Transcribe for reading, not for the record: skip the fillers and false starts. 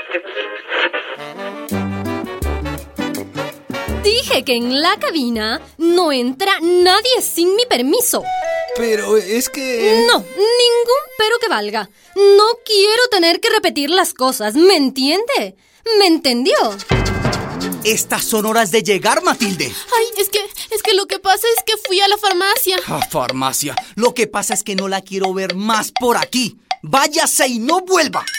Dije que en la cabina no entra nadie sin mi permiso. Pero es que... No, ningún pero que valga. No quiero tener que repetir las cosas, ¿me entiende? ¿Me entendió? Estas son horas de llegar, Matilde. Ay, es que lo que pasa es que fui a la farmacia. ¿A farmacia? Lo que pasa es que no la quiero ver más por aquí. Váyase y no vuelva.